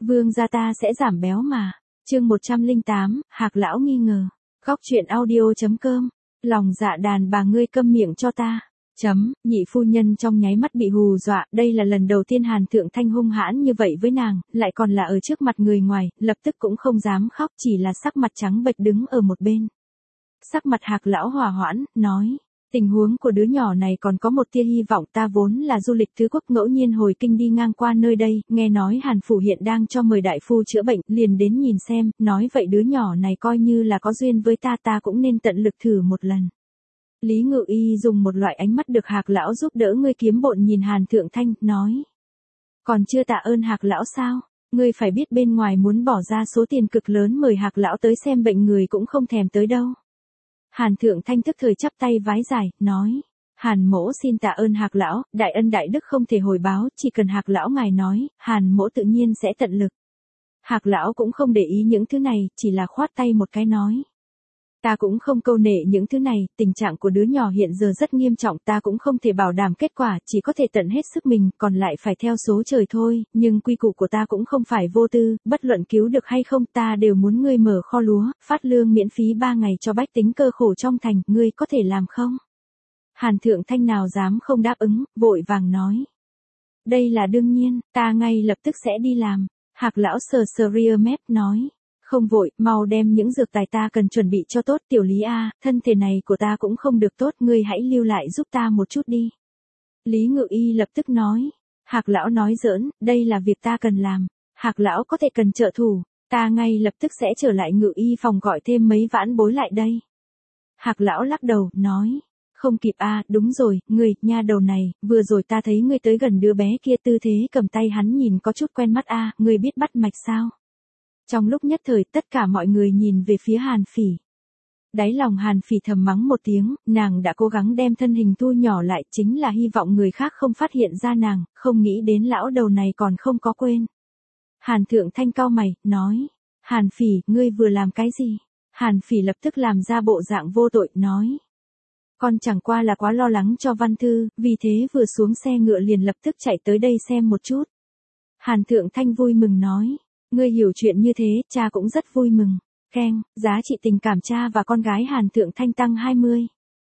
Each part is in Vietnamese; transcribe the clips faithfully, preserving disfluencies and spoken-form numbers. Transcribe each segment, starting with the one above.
Vương gia ta sẽ giảm béo mà. Chương một trăm lẻ tám, Hạc lão nghi ngờ. Góc truyện audio chấm com. Lòng dạ đàn bà ngươi câm miệng cho ta. Chấm, nhị phu nhân trong nháy mắt bị hù dọa, đây là lần đầu tiên Hàn Thượng Thanh hung hãn như vậy với nàng, lại còn là ở trước mặt người ngoài, lập tức cũng không dám khóc, chỉ là sắc mặt trắng bệch đứng ở một bên. Sắc mặt Hạc lão hòa hoãn, nói, tình huống của đứa nhỏ này còn có một tia hy vọng, ta vốn là du lịch tứ quốc ngẫu nhiên hồi kinh đi ngang qua nơi đây, nghe nói Hàn phủ hiện đang cho mời đại phu chữa bệnh, liền đến nhìn xem, nói vậy đứa nhỏ này coi như là có duyên với ta, ta cũng nên tận lực thử một lần. Lý Ngự Y dùng một loại ánh mắt được Hạc lão giúp đỡ ngươi kiếm bộn nhìn Hàn Thượng Thanh, nói. Còn chưa tạ ơn Hạc lão sao? Ngươi phải biết bên ngoài muốn bỏ ra số tiền cực lớn mời Hạc lão tới xem bệnh người cũng không thèm tới đâu. Hàn Thượng Thanh tức thời chắp tay vái dài, nói. Hàn mỗ xin tạ ơn Hạc lão, đại ân đại đức không thể hồi báo, chỉ cần Hạc lão ngài nói, Hàn mỗ tự nhiên sẽ tận lực. Hạc lão cũng không để ý những thứ này, chỉ là khoát tay một cái nói. Ta cũng không câu nệ những thứ này, tình trạng của đứa nhỏ hiện giờ rất nghiêm trọng, ta cũng không thể bảo đảm kết quả, chỉ có thể tận hết sức mình, còn lại phải theo số trời thôi, nhưng quy củ của ta cũng không phải vô tư, bất luận cứu được hay không ta đều muốn ngươi mở kho lúa, phát lương miễn phí ba ngày cho bách tính cơ khổ trong thành, ngươi có thể làm không? Hàn Thượng Thanh nào dám không đáp ứng, vội vàng nói. Đây là đương nhiên, ta ngay lập tức sẽ đi làm. Hạc lão sờ sờ ria mép nói. Không vội, mau đem những dược tài ta cần chuẩn bị cho tốt, tiểu Lý a, thân thể này của ta cũng không được tốt, ngươi hãy lưu lại giúp ta một chút đi. Lý Ngự Y lập tức nói. Hạc lão nói giỡn, đây là việc ta cần làm. Hạc lão có thể cần trợ thủ, ta ngay lập tức sẽ trở lại Ngự Y phòng gọi thêm mấy vãn bối lại đây. Hạc lão lắc đầu, nói. Không kịp a, à, đúng rồi, ngươi, nha đầu này, vừa rồi ta thấy ngươi tới gần đứa bé kia tư thế cầm tay hắn nhìn có chút quen mắt a, à, ngươi biết bắt mạch sao? Trong lúc nhất thời tất cả mọi người nhìn về phía Hàn Phỉ. Đáy lòng Hàn Phỉ thầm mắng một tiếng, nàng đã cố gắng đem thân hình thu nhỏ lại chính là hy vọng người khác không phát hiện ra nàng, không nghĩ đến lão đầu này còn không có quên. Hàn Thượng Thanh cau mày, nói, Hàn Phỉ, ngươi vừa làm cái gì? Hàn Phỉ lập tức làm ra bộ dạng vô tội, nói. Con chẳng qua là quá lo lắng cho Văn Thư, vì thế vừa xuống xe ngựa liền lập tức chạy tới đây xem một chút. Hàn Thượng Thanh vui mừng nói. Ngươi hiểu chuyện như thế, cha cũng rất vui mừng. Keng, giá trị tình cảm cha và con gái Hàn Thượng Thanh tăng hai mươi.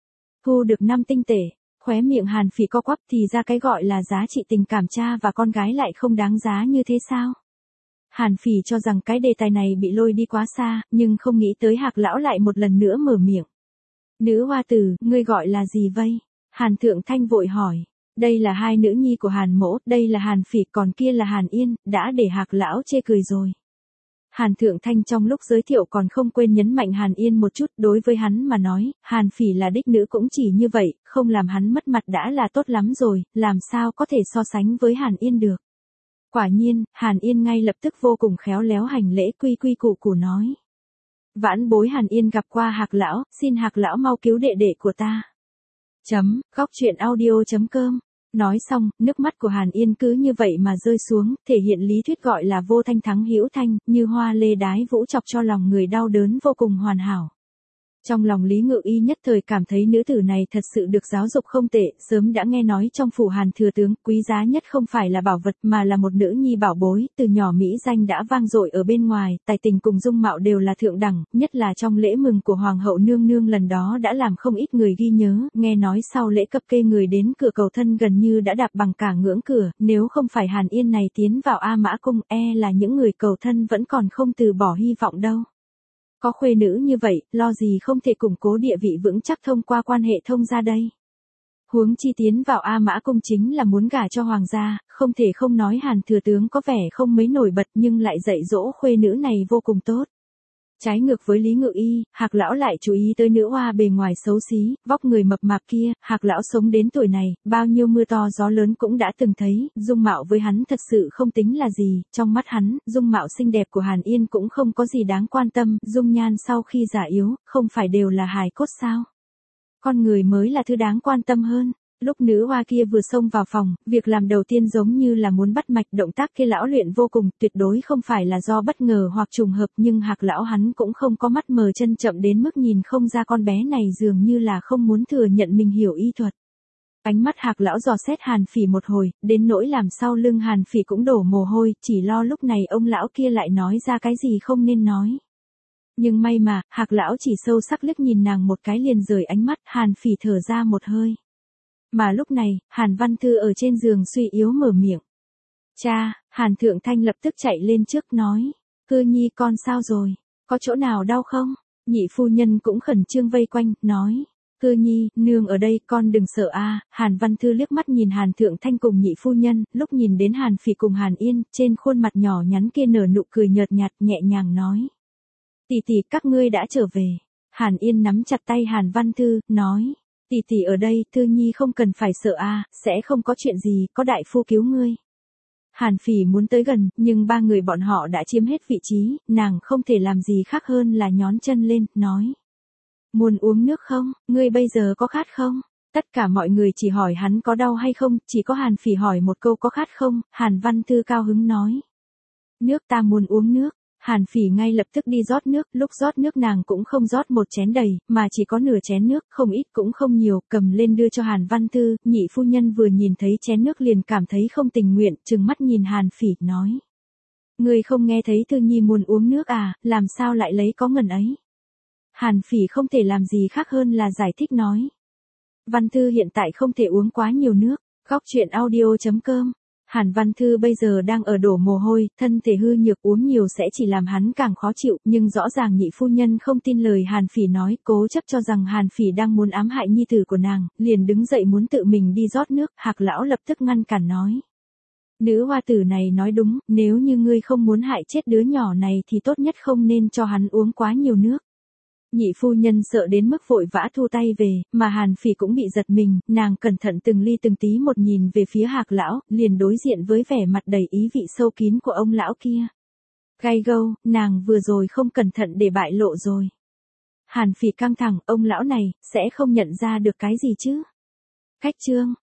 Thu được năm tinh tệ, khóe miệng Hàn Phỉ co quắp thì ra cái gọi là giá trị tình cảm cha và con gái lại không đáng giá như thế sao? Hàn Phỉ cho rằng cái đề tài này bị lôi đi quá xa, nhưng không nghĩ tới Hạc lão lại một lần nữa mở miệng. Nữ hoa tử, ngươi gọi là gì vây? Hàn Thượng Thanh vội hỏi. Đây là hai nữ nhi của Hàn mỗ, đây là Hàn Phỉ, còn kia là Hàn Yên, đã để Hạc lão chê cười rồi. Hàn Thượng Thanh trong lúc giới thiệu còn không quên nhấn mạnh Hàn Yên một chút, đối với hắn mà nói, Hàn Phỉ là đích nữ cũng chỉ như vậy, không làm hắn mất mặt đã là tốt lắm rồi, làm sao có thể so sánh với Hàn Yên được. Quả nhiên, Hàn Yên ngay lập tức vô cùng khéo léo hành lễ quy quy củ củ nói. Vãn bối Hàn Yên gặp qua Hạc lão, xin Hạc lão mau cứu đệ đệ của ta. Chấm, góc truyện audio chấm com. Nói xong, nước mắt của Hàn Yên cứ như vậy mà rơi xuống, thể hiện lý thuyết gọi là vô thanh thắng hữu thanh, như hoa lê đái vũ chọc cho lòng người đau đớn vô cùng hoàn hảo. Trong lòng Lý Ngự Y nhất thời cảm thấy nữ tử này thật sự được giáo dục không tệ, sớm đã nghe nói trong phủ Hàn thừa tướng, quý giá nhất không phải là bảo vật mà là một nữ nhi bảo bối, từ nhỏ mỹ danh đã vang dội ở bên ngoài, tài tình cùng dung mạo đều là thượng đẳng, nhất là trong lễ mừng của Hoàng hậu nương nương lần đó đã làm không ít người ghi nhớ, nghe nói sau lễ cập kê người đến cửa cầu thân gần như đã đạp bằng cả ngưỡng cửa, nếu không phải Hàn Yên này tiến vào A Mã Cung, e là những người cầu thân vẫn còn không từ bỏ hy vọng đâu. Có khuê nữ như vậy, lo gì không thể củng cố địa vị vững chắc thông qua quan hệ thông gia đây. Huống chi tiến vào A Mã Cung chính là muốn gả cho hoàng gia, không thể không nói Hàn thừa tướng có vẻ không mấy nổi bật nhưng lại dạy dỗ khuê nữ này vô cùng tốt. Trái ngược với Lý Ngự Y, Hạc lão lại chú ý tới nữ hoa bề ngoài xấu xí, vóc người mập mạp kia, Hạc lão sống đến tuổi này, bao nhiêu mưa to gió lớn cũng đã từng thấy, dung mạo với hắn thật sự không tính là gì, trong mắt hắn, dung mạo xinh đẹp của Hàn Yên cũng không có gì đáng quan tâm, dung nhan sau khi già yếu, không phải đều là hài cốt sao? Con người mới là thứ đáng quan tâm hơn. Lúc nữ hoa kia vừa xông vào phòng, việc làm đầu tiên giống như là muốn bắt mạch, động tác kia lão luyện vô cùng, tuyệt đối không phải là do bất ngờ hoặc trùng hợp, nhưng Hạc lão hắn cũng không có mắt mờ chân chậm đến mức nhìn không ra con bé này dường như là không muốn thừa nhận mình hiểu y thuật. Ánh mắt Hạc lão dò xét Hàn Phỉ một hồi, đến nỗi làm sau lưng Hàn Phỉ cũng đổ mồ hôi, chỉ lo lúc này ông lão kia lại nói ra cái gì không nên nói. Nhưng may mà, Hạc lão chỉ sâu sắc liếc nhìn nàng một cái liền rời ánh mắt, Hàn Phỉ thở ra một hơi. Mà lúc này, Hàn Văn Thư ở trên giường suy yếu mở miệng. Cha, Hàn Thượng Thanh lập tức chạy lên trước nói. Cư nhi con sao rồi, có chỗ nào đau không? Nhị phu nhân cũng khẩn trương vây quanh, nói. Cư nhi, nương ở đây, con đừng sợ a. Hàn Văn Thư liếc mắt nhìn Hàn Thượng Thanh cùng nhị phu nhân, lúc nhìn đến Hàn Phỉ cùng Hàn Yên, trên khuôn mặt nhỏ nhắn kia nở nụ cười nhợt nhạt nhẹ nhàng nói. Tỷ tỷ các ngươi đã trở về. Hàn Yên nắm chặt tay Hàn Văn Thư, nói. Tỷ tỷ ở đây, Thư nhi không cần phải sợ a, sẽ không có chuyện gì, có đại phu cứu ngươi. Hàn Phỉ muốn tới gần, nhưng ba người bọn họ đã chiếm hết vị trí, nàng không thể làm gì khác hơn là nhón chân lên, nói. Muốn uống nước không, ngươi bây giờ có khát không? Tất cả mọi người chỉ hỏi hắn có đau hay không, chỉ có Hàn Phỉ hỏi một câu có khát không, Hàn Văn Thư cao hứng nói. Nước ta muốn uống nước. Hàn Phỉ ngay lập tức đi rót nước, lúc rót nước nàng cũng không rót một chén đầy, mà chỉ có nửa chén nước, không ít cũng không nhiều, cầm lên đưa cho Hàn Văn Thư, nhị phu nhân vừa nhìn thấy chén nước liền cảm thấy không tình nguyện, trừng mắt nhìn Hàn Phỉ, nói. Người không nghe thấy Thư nhi muốn uống nước à, làm sao lại lấy có ngần ấy? Hàn Phỉ không thể làm gì khác hơn là giải thích nói. Văn Thư hiện tại không thể uống quá nhiều nước, góc truyện audio chấm com. Hàn Văn Thư bây giờ đang ở đổ mồ hôi, thân thể hư nhược uống nhiều sẽ chỉ làm hắn càng khó chịu, nhưng rõ ràng nhị phu nhân không tin lời Hàn Phỉ nói, cố chấp cho rằng Hàn Phỉ đang muốn ám hại nhi tử của nàng, liền đứng dậy muốn tự mình đi rót nước, Hạc lão lập tức ngăn cản nói. Nữ hoa tử này nói đúng, nếu như ngươi không muốn hại chết đứa nhỏ này thì tốt nhất không nên cho hắn uống quá nhiều nước. Nhị phu nhân sợ đến mức vội vã thu tay về, mà Hàn Phỉ cũng bị giật mình, nàng cẩn thận từng ly từng tí một nhìn về phía Hạc lão, liền đối diện với vẻ mặt đầy ý vị sâu kín của ông lão kia. Gay gâu, nàng vừa rồi không cẩn thận để bại lộ rồi. Hàn Phỉ căng thẳng, ông lão này, sẽ không nhận ra được cái gì chứ? Cách chương.